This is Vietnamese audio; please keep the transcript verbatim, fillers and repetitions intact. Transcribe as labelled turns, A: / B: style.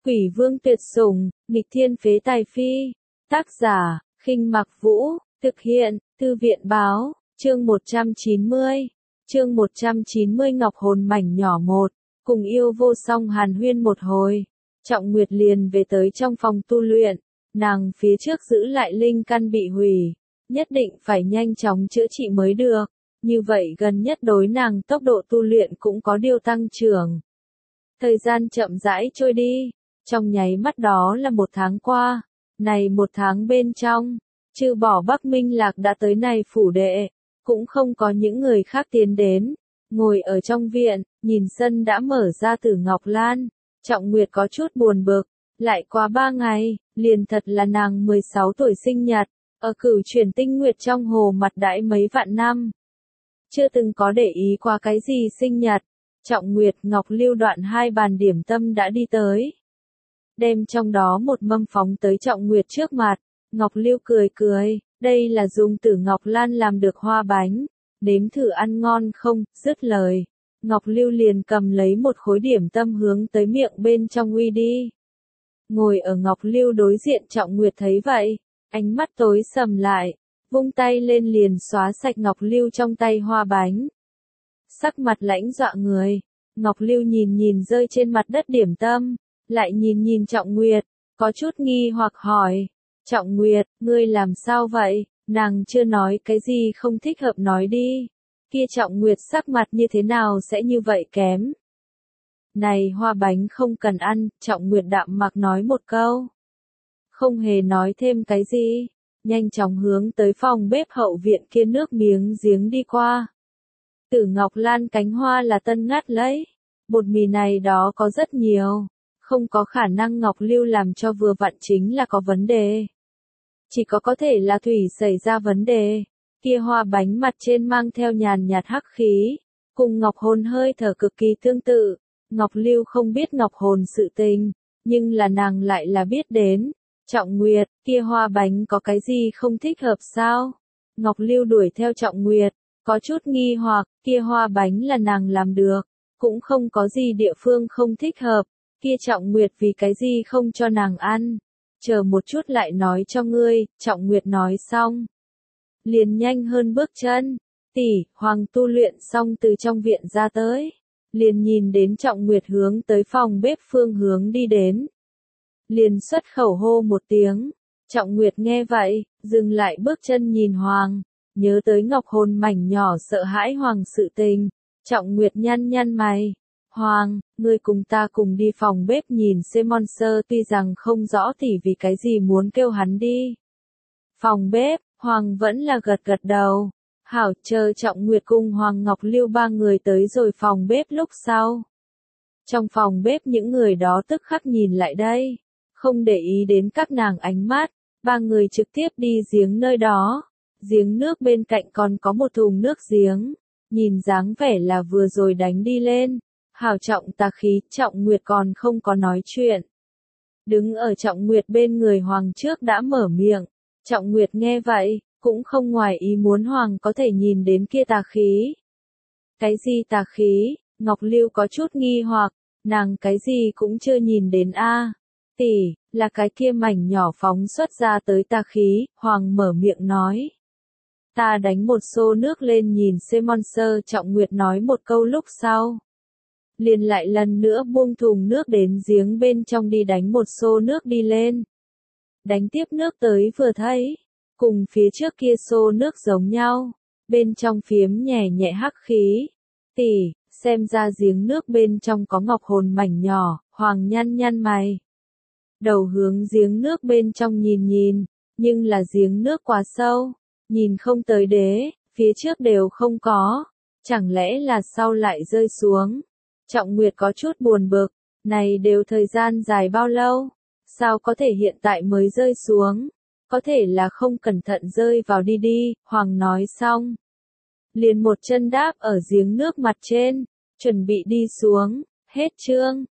A: Quỷ vương tuyệt sủng, nghịch thiên phế tài phi. Tác giả, Khinh Mặc Vũ, thực hiện, Thư viện báo, chương một trăm chín mươi. Chương một trăm chín mươi Ngọc hồn mảnh nhỏ một, cùng yêu vô song hàn huyên một hồi. Trọng Nguyệt liền về tới trong phòng tu luyện, nàng phía trước giữ lại linh căn bị hủy, nhất định phải nhanh chóng chữa trị mới được, như vậy gần nhất đối nàng tốc độ tu luyện cũng có điều tăng trưởng. Thời gian chậm rãi trôi đi, trong nháy mắt đó là một tháng qua, này một tháng bên trong, trừ bỏ Bắc Minh Lạc đã tới này phủ đệ, cũng không có những người khác tiến đến, ngồi ở trong viện, nhìn sân đã mở ra Tử Ngọc Lan, Trọng Nguyệt có chút buồn bực, lại qua ba ngày, liền thật là nàng mười sáu tuổi sinh nhật, ở Cửu Chuyển Tinh Nguyệt trong hồ mặt đãi mấy vạn năm. Chưa từng có để ý qua cái gì sinh nhật, Trọng Nguyệt Ngọc Lưu đoạn hai bàn điểm tâm đã đi tới. Đem trong đó một mâm phóng tới Trọng Nguyệt trước mặt, Ngọc Lưu cười cười, đây là dùng Tử Ngọc Lan làm được hoa bánh, nếm thử ăn ngon không, dứt lời. Ngọc Lưu liền cầm lấy một khối điểm tâm hướng tới miệng bên trong uy đi. Ngồi ở Ngọc Lưu đối diện Trọng Nguyệt thấy vậy, ánh mắt tối sầm lại, vung tay lên liền xóa sạch Ngọc Lưu trong tay hoa bánh. Sắc mặt lãnh dọa người, Ngọc Lưu nhìn nhìn rơi trên mặt đất điểm tâm, lại nhìn nhìn Trọng Nguyệt, có chút nghi hoặc hỏi, Trọng Nguyệt, ngươi làm sao vậy, nàng chưa nói cái gì không thích hợp nói đi, kia Trọng Nguyệt sắc mặt như thế nào sẽ như vậy kém. Này hoa bánh không cần ăn, Trọng Nguyệt đạm mặc nói một câu. Không hề nói thêm cái gì, nhanh chóng hướng tới phòng bếp hậu viện kia nước miếng giếng đi qua. Tử Ngọc Lan cánh hoa là tân ngắt lấy, bột mì này đó có rất nhiều, không có khả năng Ngọc Lưu làm cho vừa vặn chính là có vấn đề. Chỉ có có thể là thủy xảy ra vấn đề, kia hoa bánh mặt trên mang theo nhàn nhạt hắc khí, cùng Ngọc hồn hơi thở cực kỳ tương tự. Ngọc Lưu không biết Ngọc hồn sự tình, nhưng là nàng lại là biết đến. Trọng Nguyệt, kia hoa bánh có cái gì không thích hợp sao? Ngọc Lưu đuổi theo Trọng Nguyệt, có chút nghi hoặc, kia hoa bánh là nàng làm được, cũng không có gì địa phương không thích hợp, kia Trọng Nguyệt vì cái gì không cho nàng ăn. Chờ một chút lại nói cho ngươi, Trọng Nguyệt nói xong. Liền nhanh hơn bước chân, tỷ, Hoàng tu luyện xong từ trong viện ra tới. Liền nhìn đến Trọng Nguyệt hướng tới phòng bếp phương hướng đi đến. Liền xuất khẩu hô một tiếng. Trọng Nguyệt nghe vậy, dừng lại bước chân nhìn Hoàng, nhớ tới Ngọc hồn mảnh nhỏ sợ hãi Hoàng sự tình. Trọng Nguyệt nhăn nhăn mày. Hoàng, ngươi cùng ta cùng đi phòng bếp nhìn xem Monster, tuy rằng không rõ tỷ vì cái gì muốn kêu hắn đi. Phòng bếp, Hoàng vẫn là gật gật đầu. Hảo, chờ Trọng Nguyệt cùng Hoàng Ngọc Lưu ba người tới rồi phòng bếp lúc sau. Trong phòng bếp những người đó tức khắc nhìn lại đây, không để ý đến các nàng ánh mắt, ba người trực tiếp đi giếng nơi đó. Giếng nước bên cạnh còn có một thùng nước giếng, nhìn dáng vẻ là vừa rồi đánh đi lên. Hảo Trọng tà khí, Trọng Nguyệt còn không có nói chuyện. Đứng ở Trọng Nguyệt bên người Hoàng trước đã mở miệng, Trọng Nguyệt nghe vậy, cũng không ngoài ý muốn Hoàng có thể nhìn đến kia tà khí. Cái gì tà khí? Ngọc Lưu có chút nghi hoặc, nàng cái gì cũng chưa nhìn đến a. Tỷ, là cái kia mảnh nhỏ phóng xuất ra tới tà khí, Hoàng mở miệng nói. Ta đánh một xô nước lên nhìn xem Monster, Trọng Nguyệt nói một câu lúc sau. Liền lại lần nữa buông thùng nước đến giếng bên trong đi đánh một xô nước đi lên. Đánh tiếp nước tới vừa thấy, cùng phía trước kia xô nước giống nhau, bên trong phiếm nhẹ nhẹ hắc khí. Tỷ, xem ra giếng nước bên trong có ngọc hồn mảnh nhỏ, Hoàng nhăn nhăn mày. Đầu hướng giếng nước bên trong nhìn nhìn, nhưng là giếng nước quá sâu, nhìn không tới đế, phía trước đều không có, chẳng lẽ là sau lại rơi xuống. Trọng Nguyệt có chút buồn bực, này đều thời gian dài bao lâu, sao có thể hiện tại mới rơi xuống, có thể là không cẩn thận rơi vào đi đi, Hoàng nói xong. Liền một chân đáp ở giếng nước mặt trên, chuẩn bị đi xuống, hết chương.